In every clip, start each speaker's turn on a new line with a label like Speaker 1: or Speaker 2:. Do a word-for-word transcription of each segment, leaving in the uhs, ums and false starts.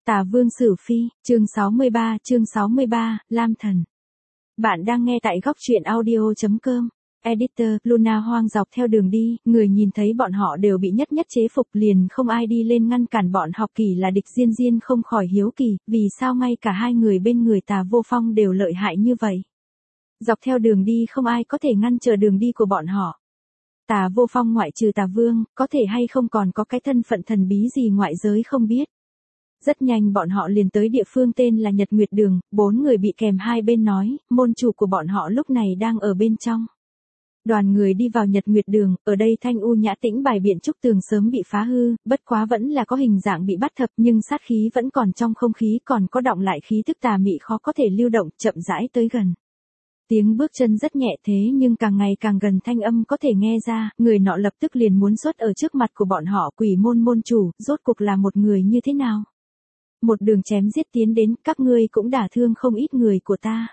Speaker 1: Tà Vương Sử Phi, chương sáu mươi ba, chương sáu mươi ba, Lam Thần. Bạn đang nghe tại góc truyện audio chấm com. Editor, Luna hoang dọc theo đường đi, người nhìn thấy bọn họ đều bị nhất nhất chế phục, liền không ai đi lên ngăn cản bọn học Kỳ là địch. Diên Diên không khỏi hiếu kỳ, vì sao ngay cả hai người bên người Tà Vô Phong đều lợi hại như vậy. Dọc theo đường đi không ai có thể ngăn trở đường đi của bọn họ. Tà Vô Phong ngoại trừ Tà Vương, có thể hay không còn có cái thân phận thần bí gì ngoại giới không biết. Rất nhanh bọn họ liền tới địa phương tên là Nhật Nguyệt Đường, bốn người bị kèm hai bên nói, môn chủ của bọn họ lúc này đang ở bên trong. Đoàn người đi vào Nhật Nguyệt Đường, ở đây thanh u nhã tĩnh bài biện trúc tường sớm bị phá hư, bất quá vẫn là có hình dạng bị bắt thập nhưng sát khí vẫn còn trong không khí, còn có đọng lại khí tức tà mị khó có thể lưu động, chậm rãi tới gần. Tiếng bước chân rất nhẹ thế nhưng càng ngày càng gần, thanh âm có thể nghe ra, người nọ lập tức liền muốn xuất ở trước mặt của bọn họ. Quỷ môn môn chủ, rốt cuộc là một người như thế nào? Một đường chém giết tiến đến, các ngươi cũng đả thương không ít người của ta.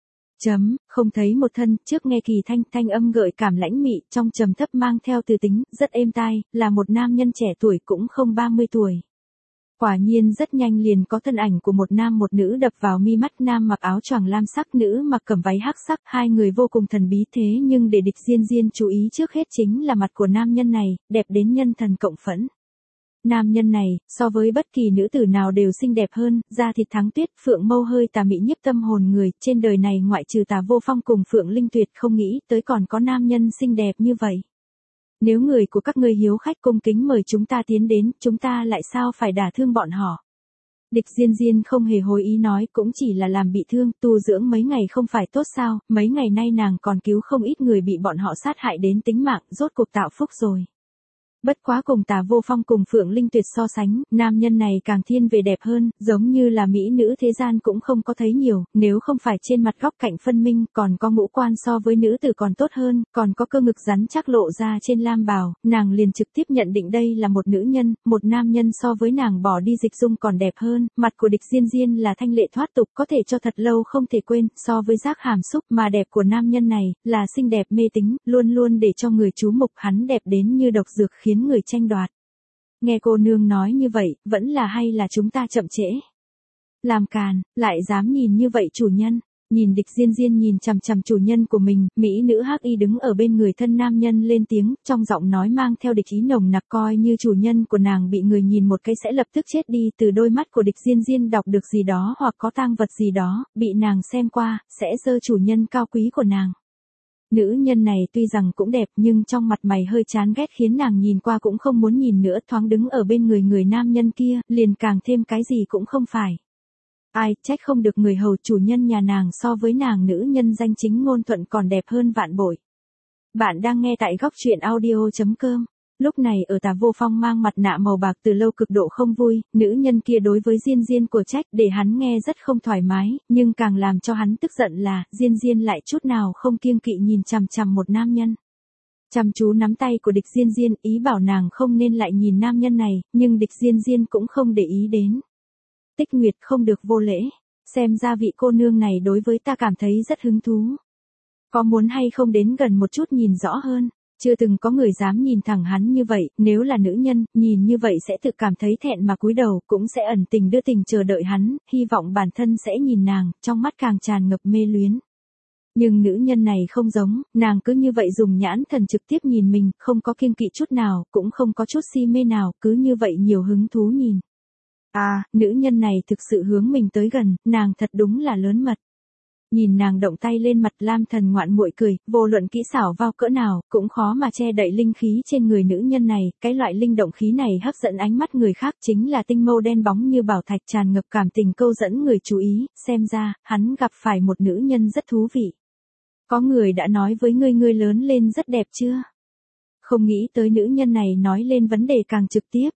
Speaker 1: Chấm, không thấy một thân, trước nghe Kỳ thanh, thanh âm gợi cảm lãnh mị, trong trầm thấp mang theo từ tính, rất êm tai, là một nam nhân trẻ tuổi cũng không ba mươi tuổi. Quả nhiên rất nhanh liền có thân ảnh của một nam một nữ đập vào mi mắt, nam mặc áo choàng lam sắc, nữ mặc cẩm váy hắc sắc, hai người vô cùng thần bí thế nhưng để địch Diên Diên chú ý trước hết chính là mặt của nam nhân này, đẹp đến nhân thần cộng phẫn. Nam nhân này, so với bất kỳ nữ tử nào đều xinh đẹp hơn, da thịt thắng tuyết, phượng mâu hơi tà mị nhiếp tâm hồn người, trên đời này ngoại trừ Tà Vô Phong cùng Phượng Linh Tuyệt không nghĩ tới còn có nam nhân xinh đẹp như vậy. Nếu người của các ngươi hiếu khách cung kính mời chúng ta tiến đến, chúng ta lại sao phải đả thương bọn họ. Địch Diên Diên không hề hối ý nói, cũng chỉ là làm bị thương, tu dưỡng mấy ngày không phải tốt sao, mấy ngày nay nàng còn cứu không ít người bị bọn họ sát hại đến tính mạng, rốt cuộc tạo phúc rồi. Bất quá cùng Tà Vô Phong cùng Phượng Linh Tuyệt so sánh, nam nhân này càng thiên về đẹp hơn, giống như là mỹ nữ thế gian cũng không có thấy nhiều, nếu không phải trên mặt góc cạnh phân minh, còn có ngũ quan so với nữ tử còn tốt hơn, còn có cơ ngực rắn chắc lộ ra trên lam bào, nàng liền trực tiếp nhận định đây là một nữ nhân, một nam nhân so với nàng bỏ đi dịch dung còn đẹp hơn, mặt của địch Diên Diên là thanh lệ thoát tục, có thể cho thật lâu không thể quên, so với giác hàm xúc mà đẹp của nam nhân này, là xinh đẹp mê tính, luôn luôn để cho người chú mục, hắn đẹp đến như độc dược khiến người tranh đoạt. Nghe cô nương nói như vậy, vẫn là hay là chúng ta chậm trễ. Làm càn, lại dám nhìn như vậy chủ nhân. Nhìn địch Diên Diên nhìn chằm chằm chủ nhân của mình, mỹ nữ hắc y đứng ở bên người thân nam nhân lên tiếng, trong giọng nói mang theo địch ý nồng nặc, coi như chủ nhân của nàng bị người nhìn một cái sẽ lập tức chết đi. Từ đôi mắt của địch Diên Diên đọc được gì đó hoặc có tang vật gì đó, bị nàng xem qua, sẽ dơ chủ nhân cao quý của nàng. Nữ nhân này tuy rằng cũng đẹp nhưng trong mặt mày hơi chán ghét khiến nàng nhìn qua cũng không muốn nhìn nữa, thoáng đứng ở bên người người nam nhân kia, liền càng thêm cái gì cũng không phải. Ai, trách không được người hầu chủ nhân nhà nàng so với nàng nữ nhân danh chính ngôn thuận còn đẹp hơn vạn bội. Bạn đang nghe tại góc truyện audio chấm com. Lúc này ở Tà Vô Phong mang mặt nạ màu bạc từ lâu cực độ không vui, nữ nhân kia đối với Diên Diên của trách để hắn nghe rất không thoải mái, nhưng càng làm cho hắn tức giận là, Diên Diên lại chút nào không kiêng kỵ nhìn chằm chằm một nam nhân. Chăm chú nắm tay của địch Diên Diên, ý bảo nàng không nên lại nhìn nam nhân này, nhưng địch Diên Diên cũng không để ý đến. Tích Nguyệt không được vô lễ, xem ra vị cô nương này đối với ta cảm thấy rất hứng thú. Có muốn hay không đến gần một chút nhìn rõ hơn? Chưa từng có người dám nhìn thẳng hắn như vậy, nếu là nữ nhân, nhìn như vậy sẽ tự cảm thấy thẹn mà cúi đầu, cũng sẽ ẩn tình đưa tình chờ đợi hắn, hy vọng bản thân sẽ nhìn nàng, trong mắt càng tràn ngập mê luyến. Nhưng nữ nhân này không giống, nàng cứ như vậy dùng nhãn thần trực tiếp nhìn mình, không có kiêng kỵ chút nào, cũng không có chút si mê nào, cứ như vậy nhiều hứng thú nhìn. À, nữ nhân này thực sự hướng mình tới gần, nàng thật đúng là lớn mật. Nhìn nàng động tay lên mặt, Lam Thần ngoạn muội cười, vô luận kỹ xảo vào cỡ nào, cũng khó mà che đậy linh khí trên người nữ nhân này, cái loại linh động khí này hấp dẫn ánh mắt người khác, chính là tinh mâu đen bóng như bảo thạch tràn ngập cảm tình câu dẫn người chú ý, xem ra, hắn gặp phải một nữ nhân rất thú vị. Có người đã nói với ngươi ngươi lớn lên rất đẹp chưa? Không nghĩ tới nữ nhân này nói lên vấn đề càng trực tiếp.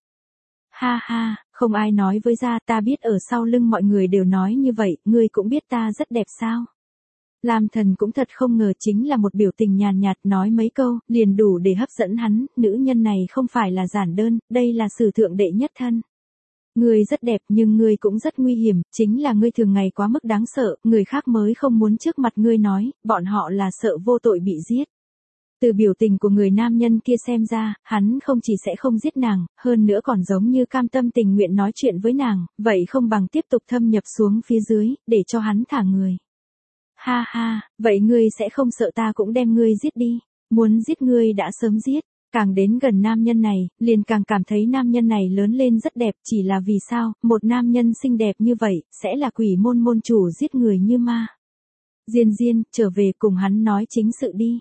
Speaker 1: Ha ha, không ai nói với ra, ta biết ở sau lưng mọi người đều nói như vậy, ngươi cũng biết ta rất đẹp sao? Lam Thần cũng thật không ngờ chính là một biểu tình nhàn nhạt nói mấy câu, liền đủ để hấp dẫn hắn, nữ nhân này không phải là giản đơn, đây là sử thượng đệ nhất thân. Ngươi rất đẹp nhưng ngươi cũng rất nguy hiểm, chính là ngươi thường ngày quá mức đáng sợ, người khác mới không muốn trước mặt ngươi nói, bọn họ là sợ vô tội bị giết. Từ biểu tình của người nam nhân kia xem ra, hắn không chỉ sẽ không giết nàng, hơn nữa còn giống như cam tâm tình nguyện nói chuyện với nàng, vậy không bằng tiếp tục thâm nhập xuống phía dưới, để cho hắn thả người. Ha ha, vậy ngươi sẽ không sợ ta cũng đem ngươi giết đi, muốn giết ngươi đã sớm giết. Càng đến gần nam nhân này, liền càng cảm thấy nam nhân này lớn lên rất đẹp, chỉ là vì sao, một nam nhân xinh đẹp như vậy, sẽ là quỷ môn môn chủ giết người như ma. Diên Diên, trở về cùng hắn nói chính sự đi.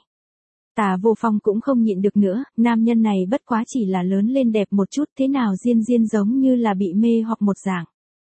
Speaker 1: Tả Vô Phong cũng không nhịn được nữa, nam nhân này bất quá chỉ là lớn lên đẹp một chút, thế nào Diên Diên giống như là bị mê hoặc một dạng.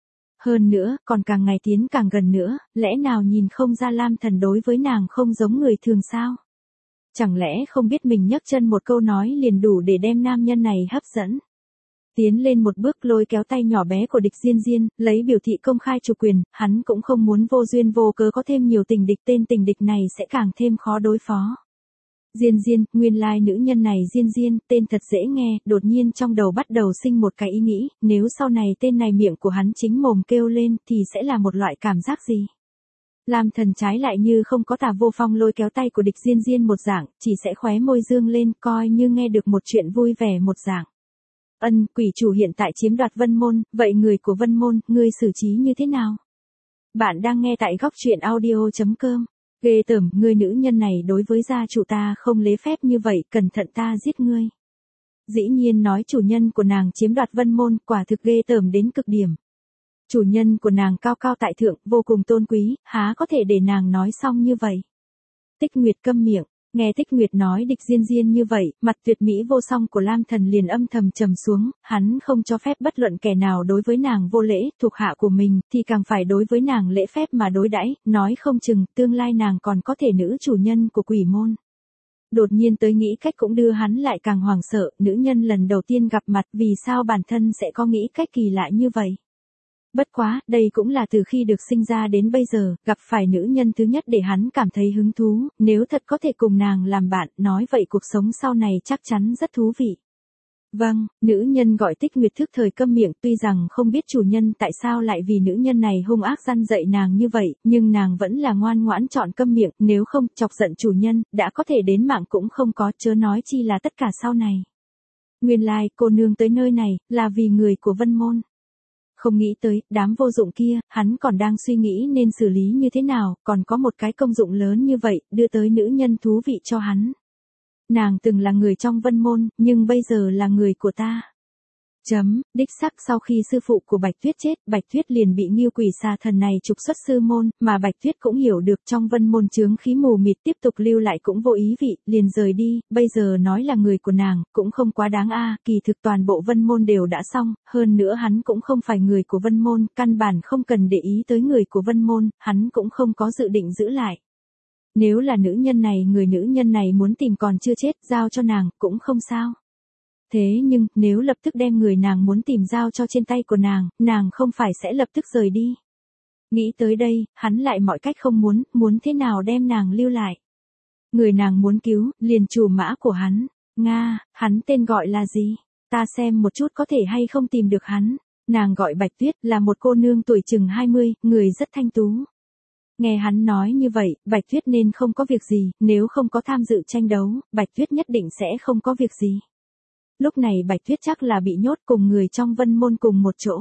Speaker 1: Hơn nữa, còn càng ngày tiến càng gần nữa, lẽ nào nhìn không ra Lam Thần đối với nàng không giống người thường sao? Chẳng lẽ không biết mình nhấc chân một câu nói liền đủ để đem nam nhân này hấp dẫn? Tiến lên một bước lôi kéo tay nhỏ bé của địch Diên Diên, lấy biểu thị công khai chủ quyền, hắn cũng không muốn vô duyên vô cớ có thêm nhiều tình địch, tên tình địch này sẽ càng thêm khó đối phó. Diên Diên, nguyên lai nữ nhân này Diên Diên, tên thật dễ nghe, đột nhiên trong đầu bắt đầu sinh một cái ý nghĩ, nếu sau này tên này miệng của hắn chính mồm kêu lên thì sẽ là một loại cảm giác gì? Lam Thần trái lại như không có Tả Vô Phong lôi kéo tay của địch Diên Diên một dạng, chỉ sẽ khóe môi dương lên coi như nghe được một chuyện vui vẻ một dạng. Ân, quỷ chủ hiện tại chiếm đoạt Vân Môn, vậy người của Vân Môn, ngươi xử trí như thế nào? Bạn đang nghe tại góc truyện audio chấm com. Ghê tởm, ngươi nữ nhân này đối với gia chủ ta không lễ phép như vậy, cẩn thận ta giết ngươi. Dĩ nhiên nói chủ nhân của nàng chiếm đoạt Vân Môn, quả thực ghê tởm đến cực điểm. Chủ nhân của nàng cao cao tại thượng, vô cùng tôn quý, há có thể để nàng nói xong như vậy. Tích Nguyệt câm miệng, nghe Tích Nguyệt nói địch Diên Diên như vậy, mặt tuyệt mỹ vô song của Lam Thần liền âm thầm trầm xuống, hắn không cho phép bất luận kẻ nào đối với nàng vô lễ, thuộc hạ của mình, thì càng phải đối với nàng lễ phép mà đối đãi, nói không chừng, tương lai nàng còn có thể nữ chủ nhân của quỷ môn. Đột nhiên tới nghĩ cách cũng đưa hắn lại càng hoảng sợ, nữ nhân lần đầu tiên gặp mặt, vì sao bản thân sẽ có nghĩ cách kỳ lạ như vậy. Bất quá, đây cũng là từ khi được sinh ra đến bây giờ, gặp phải nữ nhân thứ nhất để hắn cảm thấy hứng thú, nếu thật có thể cùng nàng làm bạn, nói vậy cuộc sống sau này chắc chắn rất thú vị. Vâng, nữ nhân gọi Tích Nguyệt thức thời câm miệng, tuy rằng không biết chủ nhân tại sao lại vì nữ nhân này hung ác răn dạy nàng như vậy, nhưng nàng vẫn là ngoan ngoãn chọn câm miệng, nếu không, chọc giận chủ nhân, đã có thể đến mạng cũng không có, chớ nói chi là tất cả sau này. Nguyên lai, like, cô nương tới nơi này, là vì người của Vân Môn. Không nghĩ tới, đám vô dụng kia, hắn còn đang suy nghĩ nên xử lý như thế nào, còn có một cái công dụng lớn như vậy, đưa tới nữ nhân thú vị cho hắn. Nàng từng là người trong Vân Môn, nhưng bây giờ là người của ta. Chấm, đích xác sau khi sư phụ của Bạch Tuyết chết, Bạch Tuyết liền bị Ngưu Quỷ Xà Thần này trục xuất sư môn, mà Bạch Tuyết cũng hiểu được trong Vân Môn chướng khí mù mịt tiếp tục lưu lại cũng vô ý vị, liền rời đi, bây giờ nói là người của nàng, cũng không quá đáng a, à, kỳ thực toàn bộ Vân Môn đều đã xong, hơn nữa hắn cũng không phải người của Vân Môn, căn bản không cần để ý tới người của Vân Môn, hắn cũng không có dự định giữ lại. Nếu là nữ nhân này, người nữ nhân này muốn tìm còn chưa chết, giao cho nàng, cũng không sao. Thế nhưng, nếu lập tức đem người nàng muốn tìm giao cho trên tay của nàng, nàng không phải sẽ lập tức rời đi. Nghĩ tới đây, hắn lại mọi cách không muốn, muốn thế nào đem nàng lưu lại. Người nàng muốn cứu, liền chủ mã của hắn. Nga, hắn tên gọi là gì? Ta xem một chút có thể hay không tìm được hắn. Nàng gọi Bạch Tuyết, là một cô nương tuổi chừng hai mươi, người rất thanh tú. Nghe hắn nói như vậy, Bạch Tuyết nên không có việc gì, nếu không có tham dự tranh đấu, Bạch Tuyết nhất định sẽ không có việc gì. Lúc này Bạch Tuyết chắc là bị nhốt cùng người trong Vân Môn cùng một chỗ.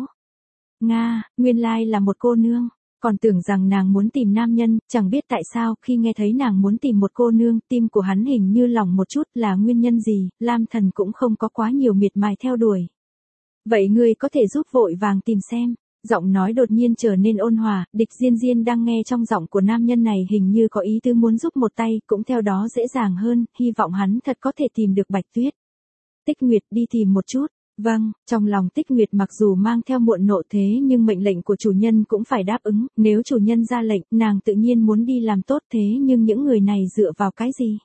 Speaker 1: Nga, nguyên lai là một cô nương, còn tưởng rằng nàng muốn tìm nam nhân, chẳng biết tại sao khi nghe thấy nàng muốn tìm một cô nương, tim của hắn hình như lỏng một chút, là nguyên nhân gì, Lam Thần cũng không có quá nhiều miệt mài theo đuổi. Vậy ngươi có thể giúp vội vàng tìm xem. Giọng nói đột nhiên trở nên ôn hòa, địch Diên Diên đang nghe trong giọng của nam nhân này hình như có ý tứ muốn giúp một tay, cũng theo đó dễ dàng hơn, hy vọng hắn thật có thể tìm được Bạch Tuyết. Tích Nguyệt đi tìm một chút. Vâng, trong lòng Tích Nguyệt mặc dù mang theo muộn nộ thế nhưng mệnh lệnh của chủ nhân cũng phải đáp ứng, nếu chủ nhân ra lệnh, nàng tự nhiên muốn đi làm tốt thế nhưng những người này dựa vào cái gì?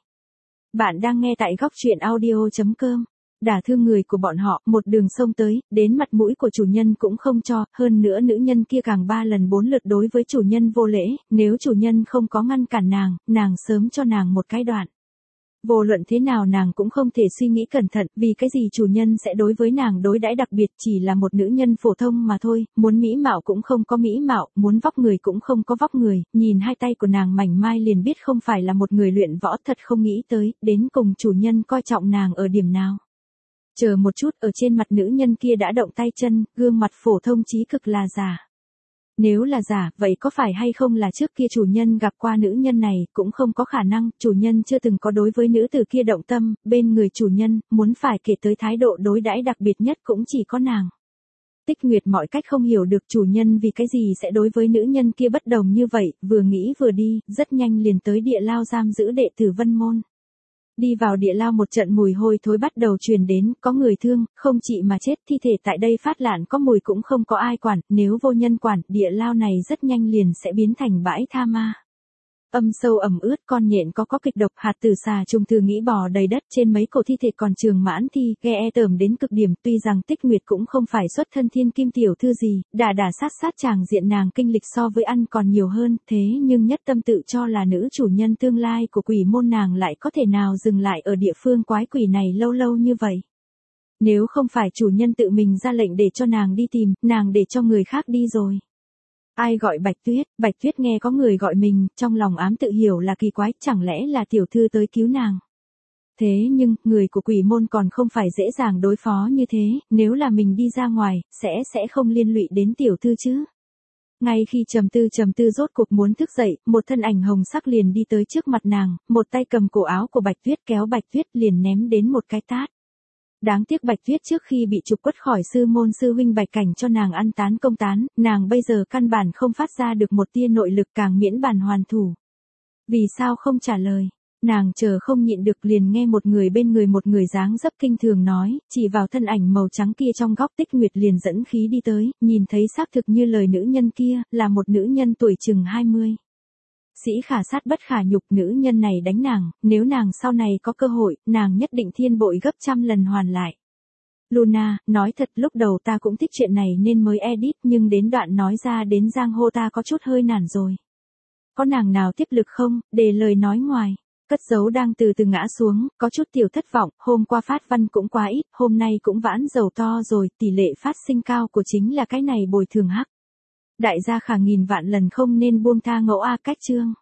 Speaker 1: Bạn đang nghe tại góc truyện audio chấm com. Đả thương người của bọn họ, một đường sông tới, đến mặt mũi của chủ nhân cũng không cho, hơn nữa nữ nhân kia càng ba lần bốn lượt đối với chủ nhân vô lễ, nếu chủ nhân không có ngăn cản nàng, nàng sớm cho nàng một cái đoạn. Vô luận thế nào nàng cũng không thể suy nghĩ cẩn thận, vì cái gì chủ nhân sẽ đối với nàng đối đãi đặc biệt, chỉ là một nữ nhân phổ thông mà thôi, muốn mỹ mạo cũng không có mỹ mạo, muốn vóc người cũng không có vóc người, nhìn hai tay của nàng mảnh mai liền biết không phải là một người luyện võ, thật không nghĩ tới, đến cùng chủ nhân coi trọng nàng ở điểm nào. Chờ một chút, ở trên mặt nữ nhân kia đã động tay chân, gương mặt phổ thông chí cực là giả. Nếu là giả, vậy có phải hay không là trước kia chủ nhân gặp qua nữ nhân này, cũng không có khả năng, chủ nhân chưa từng có đối với nữ tử kia động tâm, bên người chủ nhân, muốn phải kể tới thái độ đối đãi đặc biệt nhất cũng chỉ có nàng. Tích Nguyệt mọi cách không hiểu được chủ nhân vì cái gì sẽ đối với nữ nhân kia bất đồng như vậy, vừa nghĩ vừa đi, rất nhanh liền tới địa lao giam giữ đệ tử Vân Môn. Đi vào địa lao một trận mùi hôi thối bắt đầu truyền đến, có người thương, không chỉ mà chết, thi thể tại đây phát lạn có mùi cũng không có ai quản, nếu vô nhân quản, địa lao này rất nhanh liền sẽ biến thành bãi tha ma. Âm sâu ẩm ướt, con nhện có có kịch độc, hạt tử xà trùng thư nghĩ bò đầy đất, trên mấy cổ thi thể còn trường mãn thi, ghe e tởm đến cực điểm, tuy rằng Tích Nguyệt cũng không phải xuất thân thiên kim tiểu thư gì, đà đà sát sát chàng diện nàng kinh lịch so với ăn còn nhiều hơn, thế nhưng nhất tâm tự cho là nữ chủ nhân tương lai của quỷ môn nàng lại có thể nào dừng lại ở địa phương quái quỷ này lâu lâu như vậy. Nếu không phải chủ nhân tự mình ra lệnh để cho nàng đi tìm, nàng để cho người khác đi rồi. Ai gọi Bạch Tuyết, Bạch Tuyết nghe có người gọi mình, trong lòng ám tự hiểu là kỳ quái, chẳng lẽ là tiểu thư tới cứu nàng. Thế nhưng, người của quỷ môn còn không phải dễ dàng đối phó như thế, nếu là mình đi ra ngoài, sẽ sẽ không liên lụy đến tiểu thư chứ. Ngay khi trầm tư trầm tư rốt cuộc muốn thức dậy, một thân ảnh hồng sắc liền đi tới trước mặt nàng, một tay cầm cổ áo của Bạch Tuyết kéo Bạch Tuyết liền ném đến một cái tát. Đáng tiếc Bạch Tuyết trước khi bị trục quất khỏi sư môn sư huynh Bạch Cảnh cho nàng ăn tán công tán, nàng bây giờ căn bản không phát ra được một tia nội lực, càng miễn bàn hoàn thủ. Vì sao không trả lời? Nàng chờ không nhịn được liền nghe một người bên người một người dáng dấp kinh thường nói, chỉ vào thân ảnh màu trắng kia trong góc. Tích Nguyệt liền dẫn khí đi tới, nhìn thấy xác thực như lời nữ nhân kia, là một nữ nhân tuổi chừng hai mươi. Sĩ khả sát bất khả nhục, nữ nhân này đánh nàng, nếu nàng sau này có cơ hội, nàng nhất định thiên bội gấp trăm lần hoàn lại. Luna, nói thật lúc đầu ta cũng thích chuyện này nên mới edit, nhưng đến đoạn nói ra đến giang hô ta có chút hơi nản rồi. Có nàng nào tiếp lực không, để lời nói ngoài. Cất giấu đang từ từ ngã xuống, có chút tiểu thất vọng, hôm qua phát văn cũng quá ít, hôm nay cũng vãn dầu to rồi, tỷ lệ phát sinh cao của chính là cái này bồi thường hắc. Đại gia khả nghìn vạn lần không nên buông tha ngẫu A cách chương.